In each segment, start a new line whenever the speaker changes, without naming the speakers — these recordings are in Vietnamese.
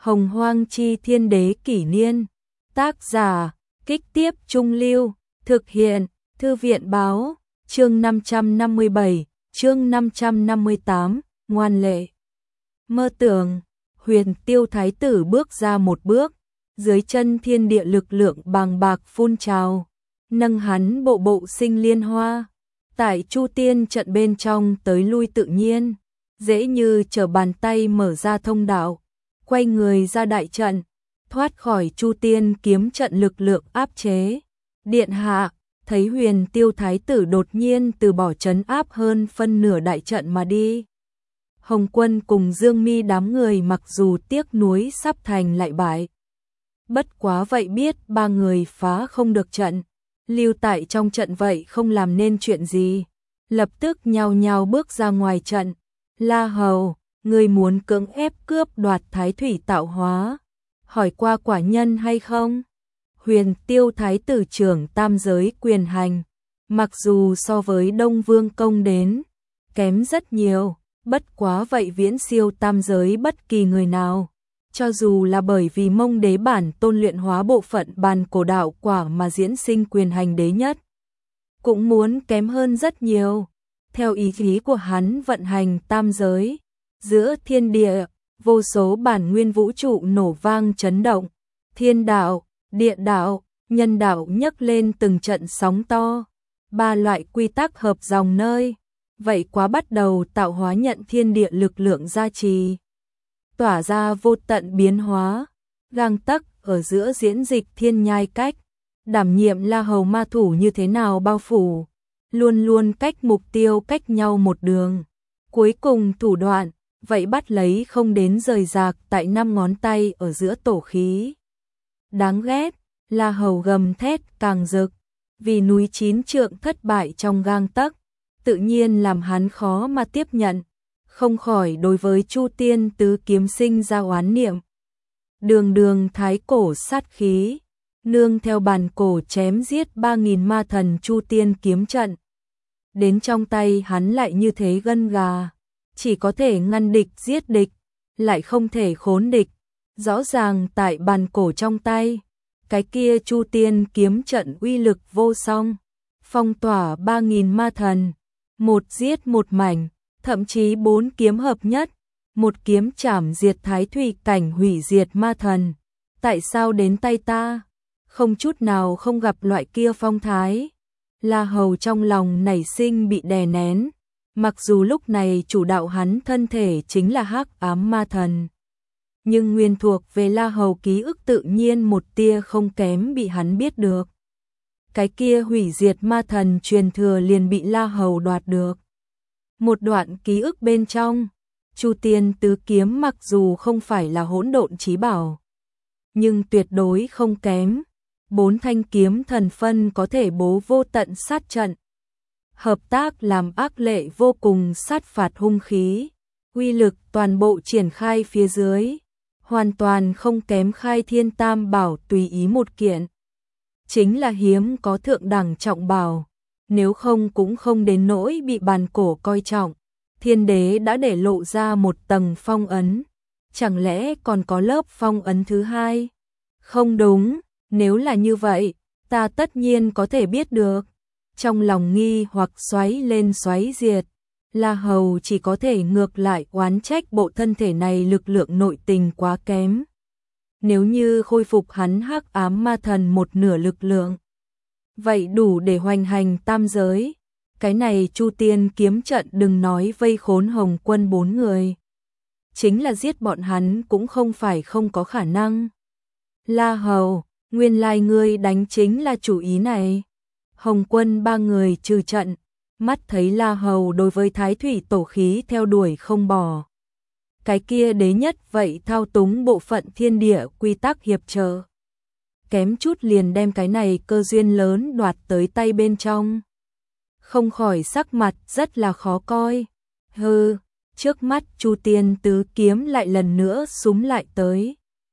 Hồng Hoang Chi Thiên Đế Kỷ Niên. Tác giả, Kích Tiếp Trung Lưu. Thực hiện, Thư viện Báo. Chương 557, chương 558, ngoan lệ. Mơ tưởng, Huyền Tiêu Thái tử bước ra một bước, dưới chân thiên địa lực lượng bàng bạc phun trào, nâng hắn bộ bộ sinh liên hoa. Tại Chu Tiên trận bên trong tới lui tự nhiên, dễ như trở bàn tay mở ra thông đạo, quay người ra đại trận, thoát khỏi Chu Tiên kiếm trận lực lượng áp chế. Điện hạ, thấy Huyền Tiêu Thái tử đột nhiên từ bỏ trấn áp hơn phân nửa đại trận mà đi. Hồng Quân cùng Dương Mi đám người mặc dù tiếc nuối sắp thành lại bại. Bất quá vậy biết ba người phá không được trận, lưu tại trong trận vậy không làm nên chuyện gì. Lập tức nhao nhao bước ra ngoài trận. La Hầu, người muốn cưỡng ép cướp đoạt Thái Thủy tạo hóa, hỏi qua quả nhân hay không? Huyền Tiêu Thái tử trưởng tam giới quyền hành, mặc dù so với Đông Vương Công đến, kém rất nhiều, bất quá vậy viễn siêu tam giới bất kỳ người nào. Cho dù là bởi vì Mông Đế bản tôn luyện hóa bộ phận bàn cổ đạo quả mà diễn sinh quyền hành đế nhất, cũng muốn kém hơn rất nhiều. Theo ý chí của hắn vận hành tam giới, giữa thiên địa, vô số bản nguyên vũ trụ nổ vang chấn động, thiên đạo, địa đạo, nhân đạo nhấc lên từng trận sóng to, ba loại quy tắc hợp dòng nơi, vậy quá bắt đầu tạo hóa nhận thiên địa lực lượng gia trì, tỏa ra vô tận biến hóa, gang tấc ở giữa diễn dịch thiên nhai cách, đảm nhiệm La Hầu ma thủ như thế nào bao phủ, luôn luôn cách mục tiêu cách nhau một đường, cuối cùng thủ đoạn, vậy bắt lấy không đến rời rạc tại 5 ngón tay ở giữa tổ khí. Đáng ghét, La Hầu gầm thét càng rực, vì núi 9 trượng thất bại trong gang tấc, tự nhiên làm hắn khó mà tiếp nhận, không khỏi đối với Chu Tiên tứ kiếm sinh ra oán niệm. Đường đường thái cổ sát khí, nương theo bàn cổ chém giết 3.000 ma thần Chu Tiên kiếm trận. Đến trong tay hắn lại như thế gân gà, chỉ có thể ngăn địch giết địch, lại không thể khốn địch. Rõ ràng tại bàn cổ trong tay, cái kia Chu Tiên kiếm trận uy lực vô song, phong tỏa 3.000 ma thần, một giết một mảnh, thậm chí 4 kiếm hợp nhất, một kiếm chảm diệt Thái Thủy cảnh hủy diệt ma thần. Tại sao đến tay ta? Không chút nào không gặp loại kia phong thái. La Hầu trong lòng nảy sinh bị đè nén, mặc dù lúc này chủ đạo hắn thân thể chính là Hắc Ám ma thần, nhưng nguyên thuộc về La Hầu ký ức tự nhiên một tia không kém bị hắn biết được. Cái kia hủy diệt ma thần truyền thừa liền bị La Hầu đoạt được. Một đoạn ký ức bên trong, Chu Tiên tứ kiếm mặc dù không phải là hỗn độn chí bảo, nhưng tuyệt đối không kém. 4 thanh kiếm thần phân có thể bố vô tận sát trận, hợp tác làm ác lệ vô cùng sát phạt hung khí, uy lực toàn bộ triển khai phía dưới, hoàn toàn không kém Khai Thiên Tam Bảo tùy ý một kiện. Chính là hiếm có thượng đẳng trọng bảo, nếu không cũng không đến nỗi bị bàn cổ coi trọng. Thiên đế đã để lộ ra một tầng phong ấn, chẳng lẽ còn có lớp phong ấn thứ hai? Không đúng, nếu là như vậy, ta tất nhiên có thể biết được. Trong lòng nghi hoặc xoáy lên xoáy diệt, La Hầu chỉ có thể ngược lại oán trách bộ thân thể này lực lượng nội tình quá kém. Nếu như khôi phục hắn Hắc Ám ma thần một nửa lực lượng, vậy đủ để hoành hành tam giới. Cái này Chu Tiên kiếm trận đừng nói vây khốn Hồng Quân 4 người, chính là giết bọn hắn cũng không phải không có khả năng. La Hầu, nguyên lai ngươi đánh chính là chủ ý này. Hồng Quân 3 người trừ trận, mắt thấy La Hầu đối với Thái Thủy tổ khí theo đuổi không bỏ. Cái kia đế nhất vậy thao túng bộ phận thiên địa quy tắc hiệp trợ, kém chút liền đem cái này cơ duyên lớn đoạt tới tay bên trong. Không khỏi sắc mặt rất là khó coi. Hừ, trước mắt Chu Tiên tứ kiếm lại lần nữa súm lại tới.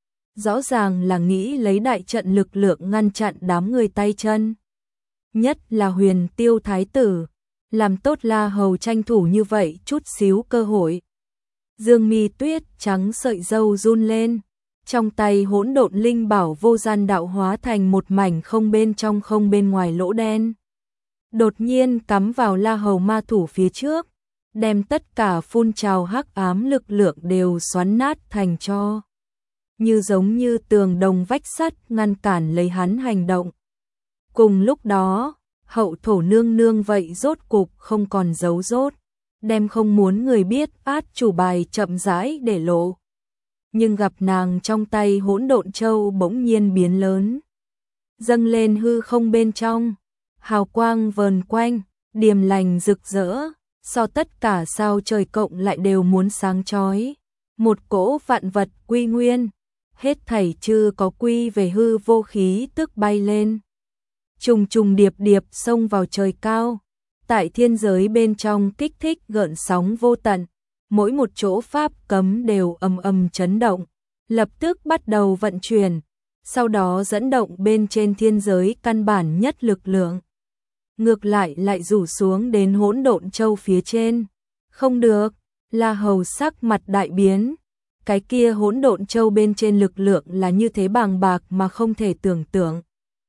Rõ ràng là nghĩ lấy đại trận lực lượng ngăn chặn đám người tay chân. Nhất là Huyền Tiêu Thái tử, làm tốt La Hầu tranh thủ như vậy chút xíu cơ hội. Dương Mi Tuyết trắng sợi râu run lên, Trong tay hỗn độn linh bảo vô gian đạo hóa thành một mảnh không bên trong không bên ngoài lỗ đen. Đột nhiên cắm vào La Hầu ma thủ phía trước, đem tất cả phun trào hắc ám lực lượng đều xoắn nát thành tro. Như giống như tường đồng vách sắt ngăn cản lấy hắn hành động. Cùng lúc đó, Hậu Thổ nương nương vậy rốt cục không còn giấu rốt, đem không muốn người biết át chủ bài chậm rãi để lộ. Nhưng gặp nàng trong tay hỗn độn châu bỗng nhiên biến lớn, dâng lên hư không bên trong, hào quang vờn quanh, điềm lành rực rỡ, so tất cả sao trời cộng lại đều muốn sáng chói. Một cỗ vạn vật quy nguyên, hết thảy chưa có quy về hư vô khí tức bay lên. Trùng trùng điệp điệp xông vào trời cao, tại thiên giới bên trong kích thích gợn sóng vô tận, mỗi một chỗ pháp cấm đều ầm ầm chấn động, lập tức bắt đầu vận chuyển, sau đó dẫn động bên trên thiên giới căn bản nhất lực lượng. Ngược lại rủ xuống đến hỗn độn châu phía trên. Không được, La Hầu sắc mặt đại biến. Cái kia hỗn độn châu bên trên lực lượng là như thế bàng bạc mà không thể tưởng tượng.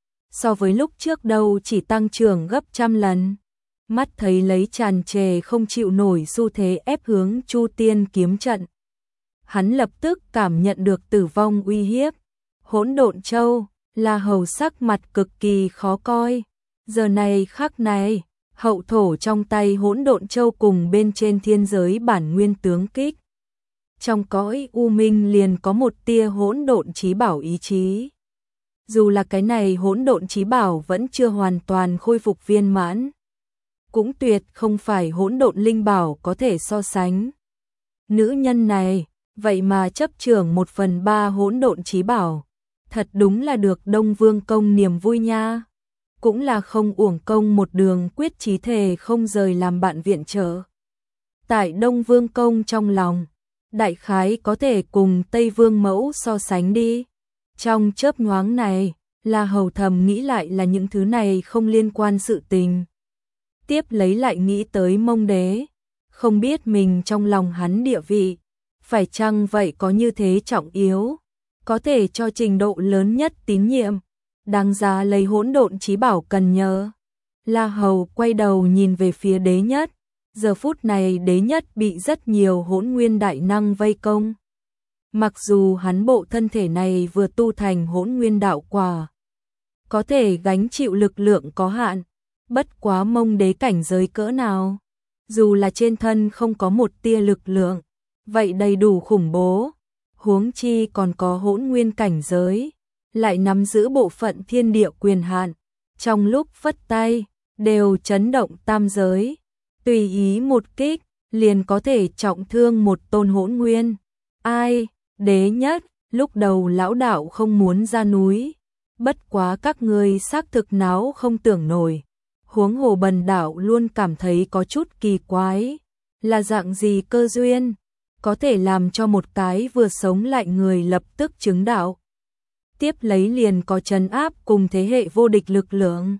So với lúc trước đâu chỉ tăng trưởng gấp trăm lần. Mắt thấy lấy tràn trề không chịu nổi xu thế ép hướng Chu Tiên kiếm trận. Hắn lập tức cảm nhận được tử vong uy hiếp. Hỗn độn châu, La Hầu sắc mặt cực kỳ khó coi. Giờ này khắc này, Hậu Thổ trong tay hỗn độn châu cùng bên trên thiên giới bản nguyên tướng kích. Trong cõi u minh liền có một tia hỗn độn chí bảo ý chí. Dù là cái này hỗn độn chí bảo vẫn chưa hoàn toàn khôi phục viên mãn, cũng tuyệt không phải hỗn độn linh bảo có thể so sánh. Nữ nhân này, vậy mà chấp trưởng 1/3 hỗn độn chí bảo, thật đúng là được Đông Vương công niềm vui nha. Cũng là không uổng công một đường quyết chí thề không rời làm bạn viện trợ. Tại Đông Vương công trong lòng, đại khái có thể cùng Tây Vương mẫu so sánh đi. Trong chớp nhoáng này, La Hầu thầm nghĩ lại là những thứ này không liên quan sự tình. Tiếp lấy lại nghĩ tới Mông Đế, không biết mình trong lòng hắn địa vị, phải chăng vậy có như thế trọng yếu, có thể cho trình độ lớn nhất tín nhiệm, đáng giá lấy hỗn độn chí bảo cần nhờ. La Hầu quay đầu nhìn về phía Đế Nhất, giờ phút này Đế Nhất bị rất nhiều hỗn nguyên đại năng vây công. Mặc dù hắn bộ thân thể này vừa tu thành hỗn nguyên đạo quả, có thể gánh chịu lực lượng có hạn, bất quá Mông Đế cảnh giới cỡ nào, dù là trên thân không có một tia lực lượng, vậy đầy đủ khủng bố, huống chi còn có hỗn nguyên cảnh giới, lại nắm giữ bộ phận thiên địa quyền hạn, trong lúc phất tay đều chấn động tam giới, tùy ý một kích liền có thể trọng thương một tôn hỗn nguyên. Ai, Đế Nhất, lúc đầu lão đạo không muốn ra núi, bất quá các ngươi xác thực náo không tưởng nổi. Huống hồ bần đạo luôn cảm thấy có chút kỳ quái, là dạng gì cơ duyên, có thể làm cho một cái vừa sống lại người lập tức chứng đạo. Tiếp lấy liền có trấn áp cùng thế hệ vô địch lực lượng.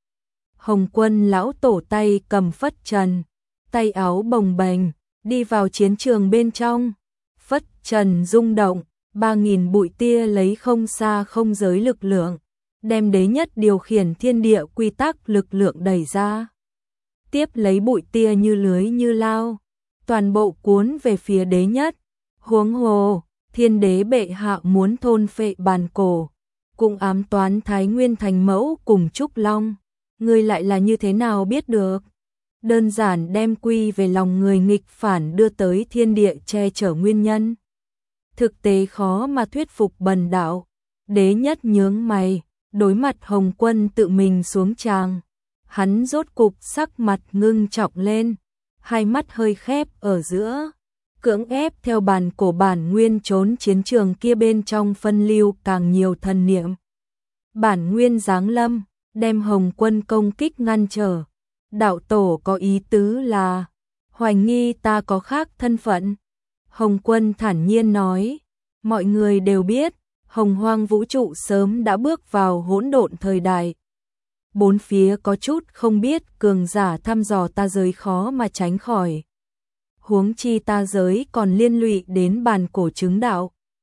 Hồng Quân lão tổ tay cầm phất trần, tay áo bồng bềnh, đi vào chiến trường bên trong. Phất trần rung động, 3000 bụi tia lấy không xa không giới lực lượng, đem Đế Nhất điều khiển thiên địa quy tắc lực lượng đẩy ra. Tiếp lấy bụi tia như lưới như lao, toàn bộ cuốn về phía Đế Nhất. Huống hồ, Thiên Đế bệ hạ muốn thôn phệ bàn cổ, cũng ám toán Thái Nguyên Thành Mẫu cùng Trúc Long. Người lại là như thế nào biết được? Đơn giản đem quy về lòng người nghịch phản đưa tới thiên địa che chở nguyên nhân. Thực tế khó mà thuyết phục bần đạo. Đế Nhất nhướng mày, đối mặt Hồng Quân tự mình xuống tràng. Hắn rốt cục sắc mặt ngưng trọng lên, hai mắt hơi khép ở giữa, cưỡng ép theo bàn cổ bản nguyên trốn chiến trường kia bên trong phân lưu càng nhiều thần niệm. Bản nguyên giáng lâm, đem Hồng Quân công kích ngăn trở. Đạo tổ có ý tứ là hoài nghi ta có khác thân phận. Hồng Quân thản nhiên nói, mọi người đều biết, Hồng Hoang vũ trụ sớm đã bước vào hỗn độn thời đại. Bốn phía có chút không biết cường giả thăm dò ta giới khó mà tránh khỏi. Huống chi ta giới còn liên lụy đến bàn cổ chứng đạo.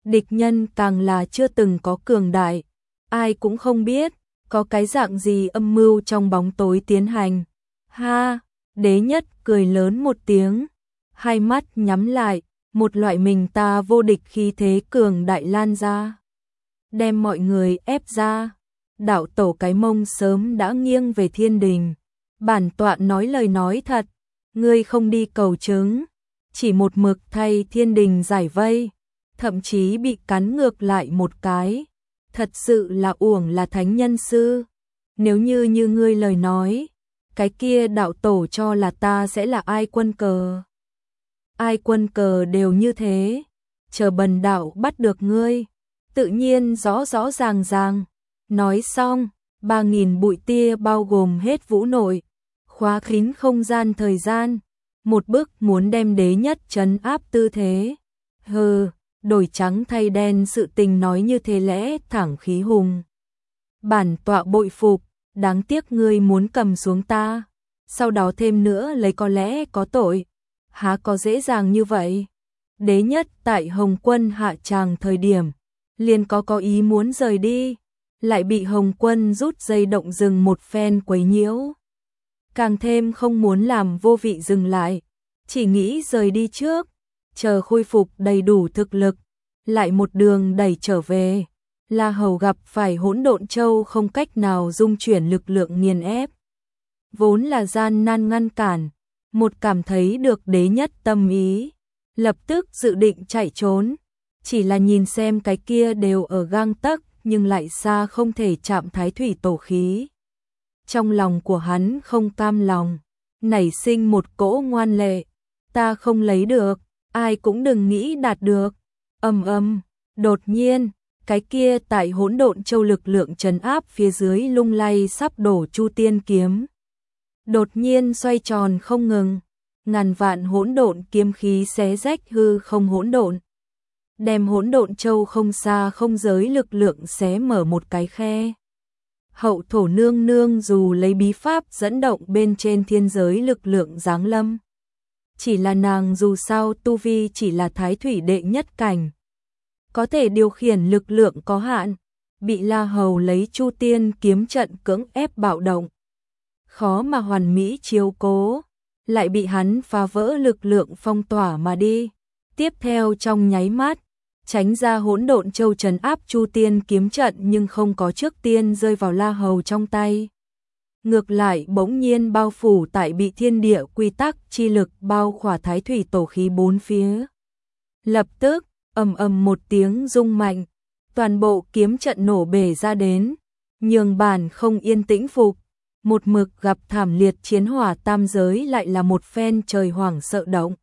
địch nhân càng là chưa từng có cường đại, ai cũng không biết, có cái dạng gì âm mưu trong bóng tối tiến hành. Ha, Đế Nhất cười lớn một tiếng, hai mắt nhắm lại, một loại mình ta vô địch khí thế cường đại lan ra, đem mọi người ép ra. Đạo tổ cái mông sớm đã nghiêng về thiên đình, bản tọa nói lời nói thật, ngươi không đi cầu chứng, chỉ một mực thay thiên đình giải vây, thậm chí bị cắn ngược lại một cái, thật sự là uổng là thánh nhân sư. Nếu như ngươi lời nói, cái kia đạo tổ cho là ta sẽ là ai quân cờ. Ai quân cờ đều như thế, chờ bần đạo bắt được ngươi, tự nhiên rõ rõ ràng ràng. Nói xong, 3.000 bụi tia bao gồm hết vũ nội, khóa kín không gian thời gian, một bức muốn đem Đế Nhất trấn áp tư thế. Hừ, đổi trắng thay đen sự tình nói như thế lẽ thẳng khí hùng. Bản tọa bội phục, đáng tiếc ngươi muốn cầm xuống ta, sau đó thêm nữa lấy có lẽ có tội, há có dễ dàng như vậy. Đế Nhất tại Hồng Quân hạ tràng thời điểm, liền có ý muốn rời đi, lại bị Hồng Quân rút dây động rừng một phen quấy nhiễu. Càng thêm không muốn làm vô vị dừng lại, chỉ nghĩ rời đi trước, chờ khôi phục đầy đủ thực lực, lại một đường đẩy trở về. La Hầu gặp phải Hỗn Độn Châu không cách nào dung chuyển lực lượng nghiền ép, vốn là gian nan ngăn cản, một cảm thấy được Đế Nhất tâm ý, lập tức dự định chạy trốn, chỉ là nhìn xem cái kia đều ở gang tấc nhưng lại xa không thể chạm Thái Thủy Tổ khí. Trong lòng của hắn không cam lòng, nảy sinh một cỗ ngoan lệ, ta không lấy được, ai cũng đừng nghĩ đạt được. Đột nhiên, cái kia tại Hỗn Độn Châu lực lượng trấn áp phía dưới lung lay sắp đổ Chu Tiên kiếm. Đột nhiên xoay tròn không ngừng, ngàn vạn hỗn độn kiếm khí xé rách hư không hỗn độn, đem Hỗn Độn Châu không xa không giới lực lượng xé mở một cái khe. Hậu thổ nương nương dù lấy bí pháp dẫn động bên trên thiên giới lực lượng giáng lâm, chỉ là nàng dù sao tu vi chỉ là Thái Thủy đệ nhất cảnh, có thể điều khiển lực lượng có hạn, bị La Hầu lấy Chu Tiên kiếm trận cưỡng ép bạo động, khó mà hoàn mỹ chiếu cố, lại bị hắn phá vỡ lực lượng phong tỏa mà đi. Tiếp theo trong nháy mắt, tránh ra Hỗn Độn Châu trấn áp Chu Tiên kiếm trận nhưng không có trước tiên rơi vào La Hầu trong tay. Ngược lại bỗng nhiên bao phủ tại bị thiên địa quy tắc chi lực bao khỏa Thái Thủy Tổ khí bốn phía. Lập tức, một tiếng rung mạnh, toàn bộ kiếm trận nổ bể ra đến, nhường bản không yên tĩnh phục, một mực gặp thảm liệt chiến hỏa tam giới lại là một phen trời hoảng sợ động.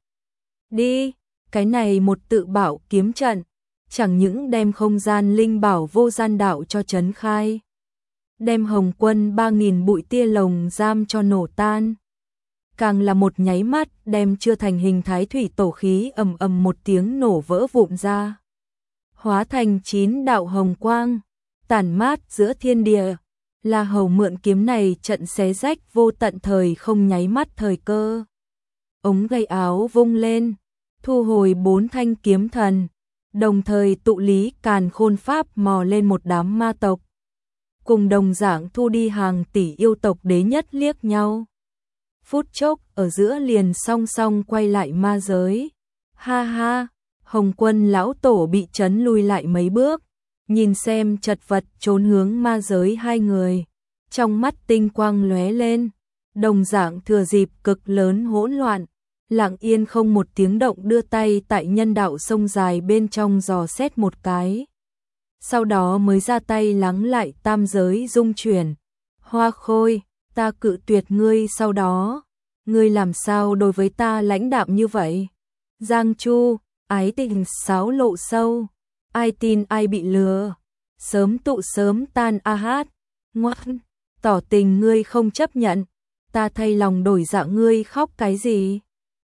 Đi, cái này một tự bảo kiếm trận, chẳng những đem không gian linh bảo vô gian đạo cho trấn khai, đem Hồng Quân 3.000 bụi tia lồng giam cho nổ tan, càng là một nháy mắt đem chưa thành hình Thái Thủy Tổ khí một tiếng nổ vỡ vụn ra, hóa thành 9 đạo hồng quang, tản mát giữa thiên địa. La Hầu mượn kiếm này trận xé rách vô tận thời không nháy mắt thời cơ. Ống gây áo vung lên, thu hồi 4 thanh kiếm thần, đồng thời tụ lý càn khôn pháp mò lên một đám ma tộc, cùng đồng dạng thu đi hàng tỷ yêu tộc. Đế Nhất liếc nhau, phút chốc ở giữa liền song song quay lại ma giới. Ha ha, Hồng Quân lão tổ bị trấn lui lại mấy bước, nhìn xem chật vật trốn hướng ma giới hai người, trong mắt tinh quang lóe lên, đồng dạng thừa dịp cực lớn hỗn loạn, lặng yên không một tiếng động đưa tay tại nhân đạo sông dài bên trong dò xét một cái. Sau đó mới ra tay lắng lại tam giới dung chuyển. Hoa Khôi, ta cự tuyệt ngươi, sau đó, ngươi làm sao đối với ta lãnh đạm như vậy? Giang Chu, ái tình sáo lộ sâu, ai tin ai bị lừa, sớm tụ sớm tan a hát, ngoan, tỏ tình ngươi không chấp nhận, ta thay lòng đổi dạ ngươi khóc cái gì?